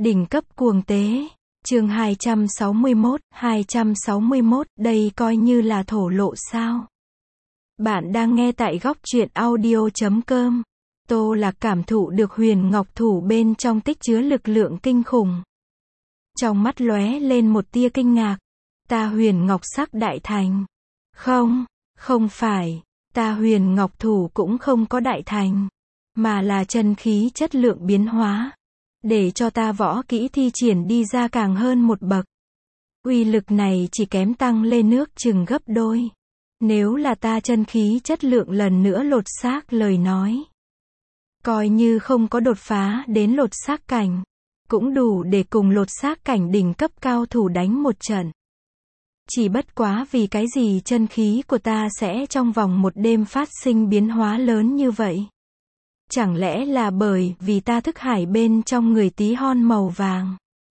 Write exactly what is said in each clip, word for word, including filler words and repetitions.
Đỉnh cấp cuồng tế. Chương hai trăm sáu mươi mốt, hai trăm sáu mươi mốt, đây coi như là thổ lộ sao? Bạn đang nghe tại góc truyện audio chấm com. Tô Lạc cảm thụ được huyền ngọc thủ bên trong tích chứa lực lượng kinh khủng. Trong mắt lóe lên một tia kinh ngạc. Ta huyền ngọc sắc đại thành. Không, không phải, ta huyền ngọc thủ cũng không có đại thành, mà là chân khí chất lượng biến hóa. Để cho ta võ kỹ thi triển đi ra càng hơn một bậc. Uy lực này chỉ kém tăng lên nước chừng gấp đôi. Nếu là ta chân khí chất lượng lần nữa lột xác lời nói. Coi như không có đột phá đến lột xác cảnh. Cũng đủ để cùng lột xác cảnh đỉnh cấp cao thủ đánh một trận. Chỉ bất quá vì cái gì chân khí của ta sẽ trong vòng một đêm phát sinh biến hóa lớn như vậy? Chẳng lẽ là bởi vì ta thức hải bên trong người tí hon màu vàng?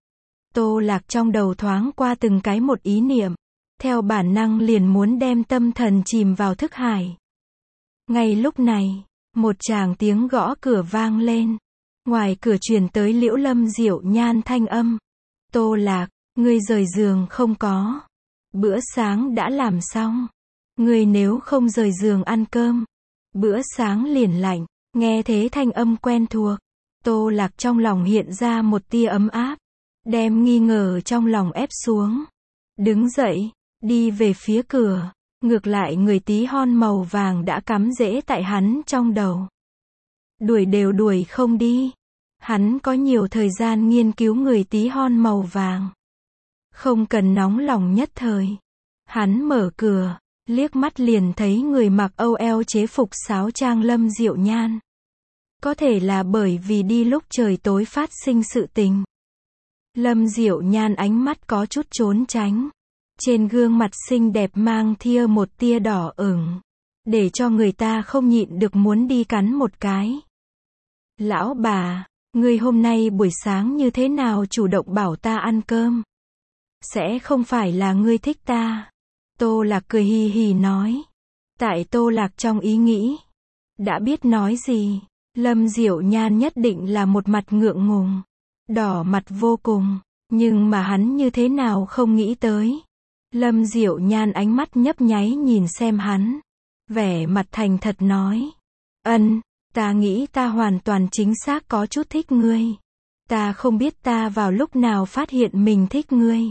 Tô Lạc trong đầu thoáng qua từng cái một ý niệm. Theo bản năng liền muốn đem tâm thần chìm vào thức hải. Ngay lúc này, một tràng tiếng gõ cửa vang lên. Ngoài cửa truyền tới Liễu Lâm Diệu Nhan thanh âm. Tô Lạc, ngươi rời giường không có? Bữa sáng đã làm xong. Ngươi nếu không rời giường ăn cơm, bữa sáng liền lạnh. Nghe thế thanh âm quen thuộc, Tô Lạc trong lòng hiện ra một tia ấm áp, đem nghi ngờ trong lòng ép xuống. Đứng dậy, đi về phía cửa, ngược lại người tí hon màu vàng đã cắm rễ tại hắn trong đầu. Đuổi đều đuổi không đi, hắn có nhiều thời gian nghiên cứu người tí hon màu vàng. Không cần nóng lòng nhất thời. Hắn mở cửa, liếc mắt liền thấy người mặc âu eo chế phục sáo trang Lâm Diệu Nhan. Có thể là bởi vì đi lúc trời tối phát sinh sự tình. Lâm Diệu Nhan ánh mắt có chút trốn tránh. Trên gương mặt xinh đẹp mang thia một tia đỏ ửng. Để cho người ta không nhịn được muốn đi cắn một cái. Lão bà, ngươi hôm nay buổi sáng như thế nào chủ động bảo ta ăn cơm? Sẽ không phải là ngươi thích ta? Tô Lạc cười hì hì nói. Tại Tô Lạc trong ý nghĩ. Đã biết nói gì. Lâm Diệu Nhan nhất định là một mặt ngượng ngùng. Đỏ mặt vô cùng. Nhưng mà hắn như thế nào không nghĩ tới. Lâm Diệu Nhan ánh mắt nhấp nháy nhìn xem hắn. Vẻ mặt thành thật nói. Ân, ta nghĩ ta hoàn toàn chính xác có chút thích ngươi. Ta không biết ta vào lúc nào phát hiện mình thích ngươi.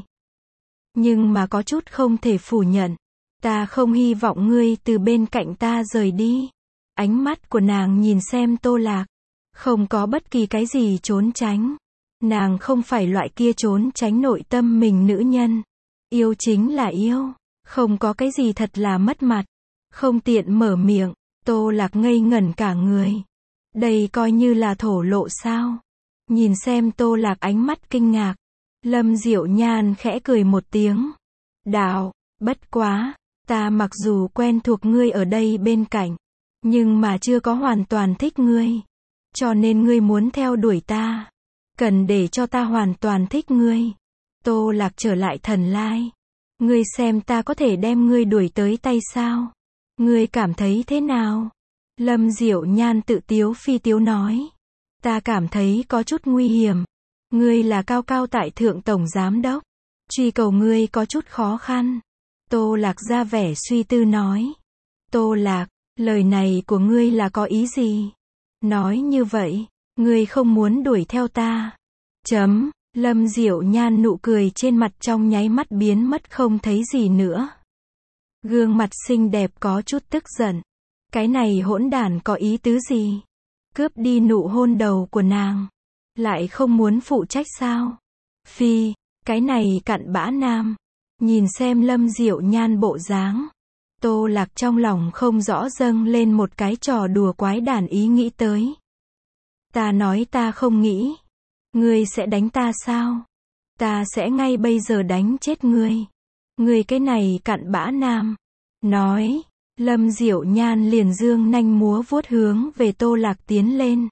Nhưng mà có chút không thể phủ nhận. Ta không hy vọng ngươi từ bên cạnh ta rời đi. Ánh mắt của nàng nhìn xem Tô Lạc. Không có bất kỳ cái gì trốn tránh. Nàng không phải loại kia trốn tránh nội tâm mình nữ nhân. Yêu chính là yêu. Không có cái gì thật là mất mặt. Không tiện mở miệng. Tô Lạc ngây ngẩn cả người. Đây coi như là thổ lộ sao? Nhìn xem Tô Lạc ánh mắt kinh ngạc. Lâm Diệu Nhan khẽ cười một tiếng. Đạo, bất quá. Ta mặc dù quen thuộc ngươi ở đây bên cạnh. Nhưng mà chưa có hoàn toàn thích ngươi. Cho nên ngươi muốn theo đuổi ta. Cần để cho ta hoàn toàn thích ngươi. Tô Lạc trở lại thần lai. Ngươi xem ta có thể đem ngươi đuổi tới tay sao? Ngươi cảm thấy thế nào? Lâm Diệu Nhan tự tiếu phi tiếu nói. Ta cảm thấy có chút nguy hiểm. Ngươi là cao cao tại thượng tổng giám đốc. Truy cầu ngươi có chút khó khăn. Tô Lạc ra vẻ suy tư nói. Tô Lạc, lời này của ngươi là có ý gì? Nói như vậy, ngươi không muốn đuổi theo ta. Chấm, Lâm Diệu Nhan nụ cười trên mặt trong nháy mắt biến mất không thấy gì nữa. Gương mặt xinh đẹp có chút tức giận. Cái này hỗn đản có ý tứ gì? Cướp đi nụ hôn đầu của nàng. Lại không muốn phụ trách sao? Phi, cái này cặn bã nam. Nhìn xem Lâm Diệu Nhan bộ dáng. Tô Lạc trong lòng không rõ dâng lên một cái trò đùa quái đản ý nghĩ tới. Ta nói ta không nghĩ. Ngươi sẽ đánh ta sao? Ta sẽ ngay bây giờ đánh chết ngươi. Ngươi cái này cặn bã nam. Nói. Lâm Diệu Nhan liền dương nanh múa vuốt hướng về Tô Lạc tiến lên.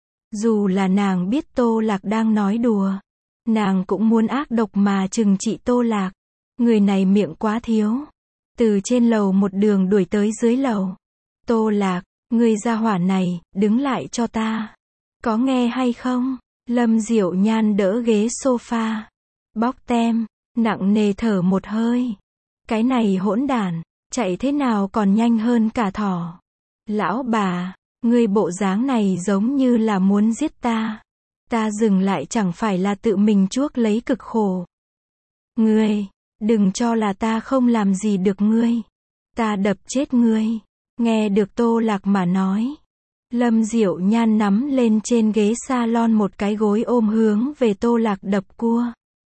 Dù là nàng biết Tô Lạc đang nói đùa. Nàng cũng muốn ác độc mà trừng trị Tô Lạc. Người này miệng quá thiếu. Từ trên lầu một đường đuổi tới dưới lầu. Tô Lạc, ngươi gia hỏa này, đứng lại cho ta. Có nghe hay không? Lâm Diệu Nhan đỡ ghế sofa, bóc tem, nặng nề thở một hơi. Cái này hỗn đản, chạy thế nào còn nhanh hơn cả thỏ. Lão bà, ngươi bộ dáng này giống như là muốn giết ta. Ta dừng lại chẳng phải là tự mình chuốc lấy cực khổ. Ngươi, đừng cho là ta không làm gì được ngươi. Ta đập chết ngươi. Nghe được Tô Lạc mà nói. Lâm Diệu Nhan nắm lên trên ghế salon một cái gối ôm hướng về Tô Lạc đập cua.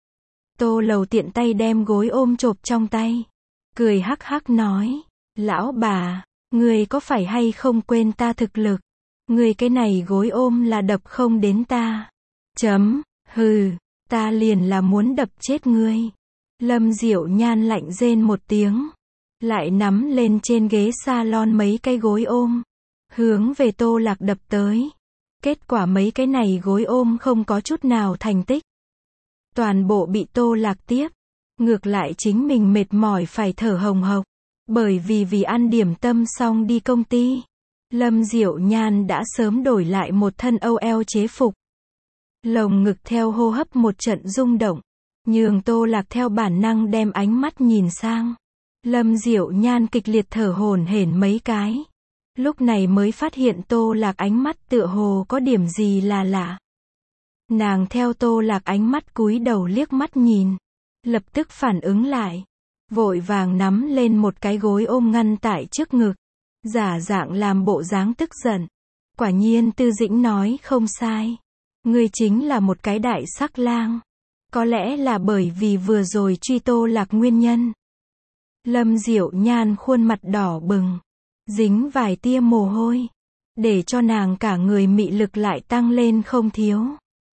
Tô Lầu tiện tay đem gối ôm chộp trong tay. Cười hắc hắc nói. Lão bà, ngươi có phải hay không quên ta thực lực? Ngươi cái này gối ôm là đập không đến ta. Chấm, hừ, ta liền là muốn đập chết ngươi. Lâm Diệu Nhan lạnh rên một tiếng. Lại nắm lên trên ghế salon mấy cái gối ôm. Hướng về Tô Lạc đập tới. Kết quả mấy cái này gối ôm không có chút nào thành tích. Toàn bộ bị Tô Lạc tiếp. Ngược lại chính mình mệt mỏi phải thở hồng hộc. Bởi vì vì ăn điểm tâm xong đi công ty. Lâm Diệu Nhan đã sớm đổi lại một thân âu eo chế phục. Lồng ngực theo hô hấp một trận rung động. Nhường Tô Lạc theo bản năng đem ánh mắt nhìn sang. Lâm Diệu Nhan kịch liệt thở hổn hển mấy cái. Lúc này mới phát hiện Tô Lạc ánh mắt tựa hồ có điểm gì là lạ. Nàng theo Tô Lạc ánh mắt cúi đầu liếc mắt nhìn. Lập tức phản ứng lại. Vội vàng nắm lên một cái gối ôm ngăn tại trước ngực. Giả dạng làm bộ dáng tức giận. Quả nhiên Tư Dĩnh nói không sai. Ngươi chính là một cái đại sắc lang. Có lẽ là bởi vì vừa rồi truy Tô Lạc nguyên nhân. Lâm Diệu Nhan khuôn mặt đỏ bừng. Dính vài tia mồ hôi. Để cho nàng cả người mị lực lại tăng lên không thiếu.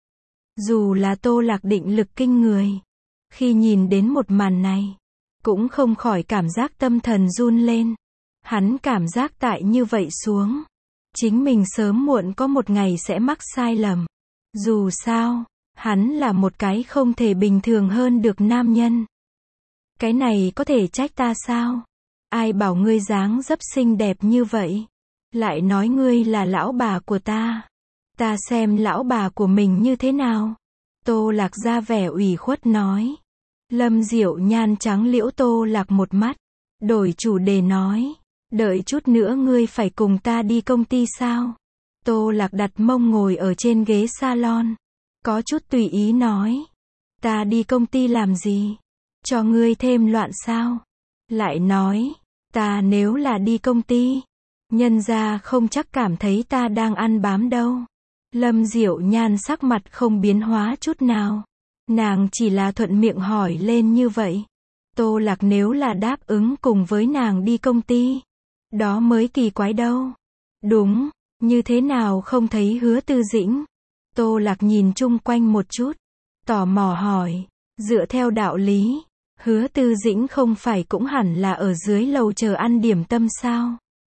Dù là Tô Lạc định lực kinh người. Khi nhìn đến một màn này. Cũng không khỏi cảm giác tâm thần run lên. Hắn cảm giác tại như vậy xuống. Chính mình sớm muộn có một ngày sẽ mắc sai lầm. Dù sao, hắn là một cái không thể bình thường hơn được nam nhân. Cái này có thể trách ta sao? Ai bảo ngươi dáng dấp xinh đẹp như vậy? Lại nói ngươi là lão bà của ta. Ta xem lão bà của mình như thế nào? Tô Lạc ra vẻ ủy khuất nói. Lâm Diệu Nhan trắng liễu Tô Lạc một mắt. Đổi chủ đề nói. Đợi chút nữa ngươi phải cùng ta đi công ty sao? Tô Lạc đặt mông ngồi ở trên ghế salon. Có chút tùy ý nói. Ta đi công ty làm gì? Cho ngươi thêm loạn sao? Lại nói. Ta nếu là đi công ty. Nhân ra không chắc cảm thấy ta đang ăn bám đâu. Lâm Diệu Nhan sắc mặt không biến hóa chút nào. Nàng chỉ là thuận miệng hỏi lên như vậy. Tô Lạc nếu là đáp ứng cùng với nàng đi công ty. Đó mới kỳ quái đâu. Đúng, như thế nào không thấy Hứa Tư Dĩnh? Tô Lạc nhìn chung quanh một chút. Tò mò hỏi. Dựa theo đạo lý. Hứa Tư Dĩnh không phải cũng hẳn là ở dưới lầu chờ ăn điểm tâm sao?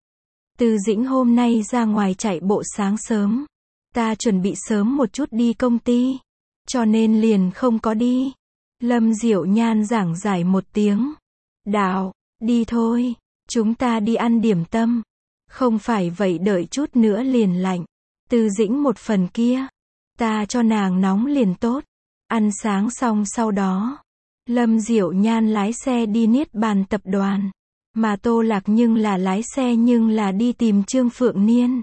Tư Dĩnh hôm nay ra ngoài chạy bộ sáng sớm. Ta chuẩn bị sớm một chút đi công ty. Cho nên liền không có đi. Lâm Diệu Nhan giảng giải một tiếng. Đạo, đi thôi. Chúng ta đi ăn điểm tâm. Không phải vậy đợi chút nữa liền lạnh. Tư Dĩnh một phần kia. Ta cho nàng nóng liền tốt. Ăn sáng xong sau đó. Lâm Diệu Nhan lái xe đi Niết Bàn tập đoàn. Mà Tô Lạc nhưng là lái xe nhưng là đi tìm Trương Phượng Niên.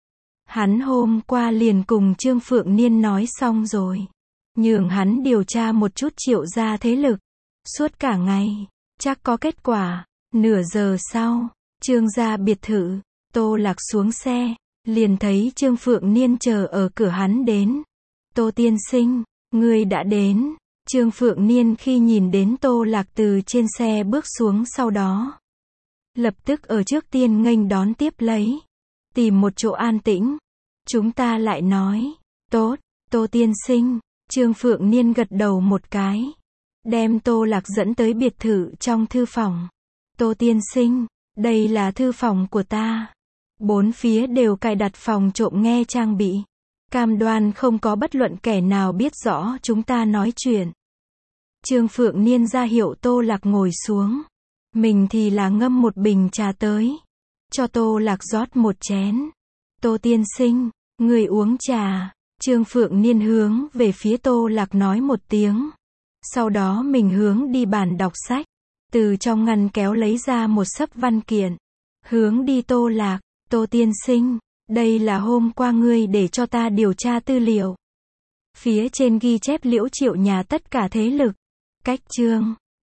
Hắn hôm qua liền cùng Trương Phượng Niên nói xong rồi. Nhường hắn điều tra một chút Triệu gia thế lực. Suốt cả ngày. Chắc có kết quả. Nửa giờ sau. Trương gia biệt thự. Tô Lạc xuống xe. Liền thấy Trương Phượng Niên chờ ở cửa hắn đến. Tô tiên sinh. Ngươi đã đến. Trương Phượng Niên khi nhìn đến Tô Lạc từ trên xe bước xuống sau đó. Lập tức ở trước tiên nghênh đón tiếp lấy. Tìm một chỗ an tĩnh. Chúng ta lại nói. Tốt, Tô tiên sinh. Trương Phượng Niên gật đầu một cái. Đem Tô Lạc dẫn tới biệt thự trong thư phòng. Tô tiên sinh, đây là thư phòng của ta. Bốn phía đều cài đặt phòng trộm nghe trang bị. Cam đoan không có bất luận kẻ nào biết rõ chúng ta nói chuyện. Trương Phượng Niên ra hiệu Tô Lạc ngồi xuống. Mình thì là ngâm một bình trà tới. Cho Tô Lạc rót một chén. Tô tiên sinh, người uống trà. Trương Phượng Niên hướng về phía Tô Lạc nói một tiếng. Sau đó mình hướng đi bàn đọc sách. Từ trong ngăn kéo lấy ra một xấp văn kiện. Hướng đi Tô Lạc. Tô tiên sinh, đây là hôm qua ngươi để cho ta điều tra tư liệu. Phía trên ghi chép Liễu Triệu nhà tất cả thế lực, cách chương,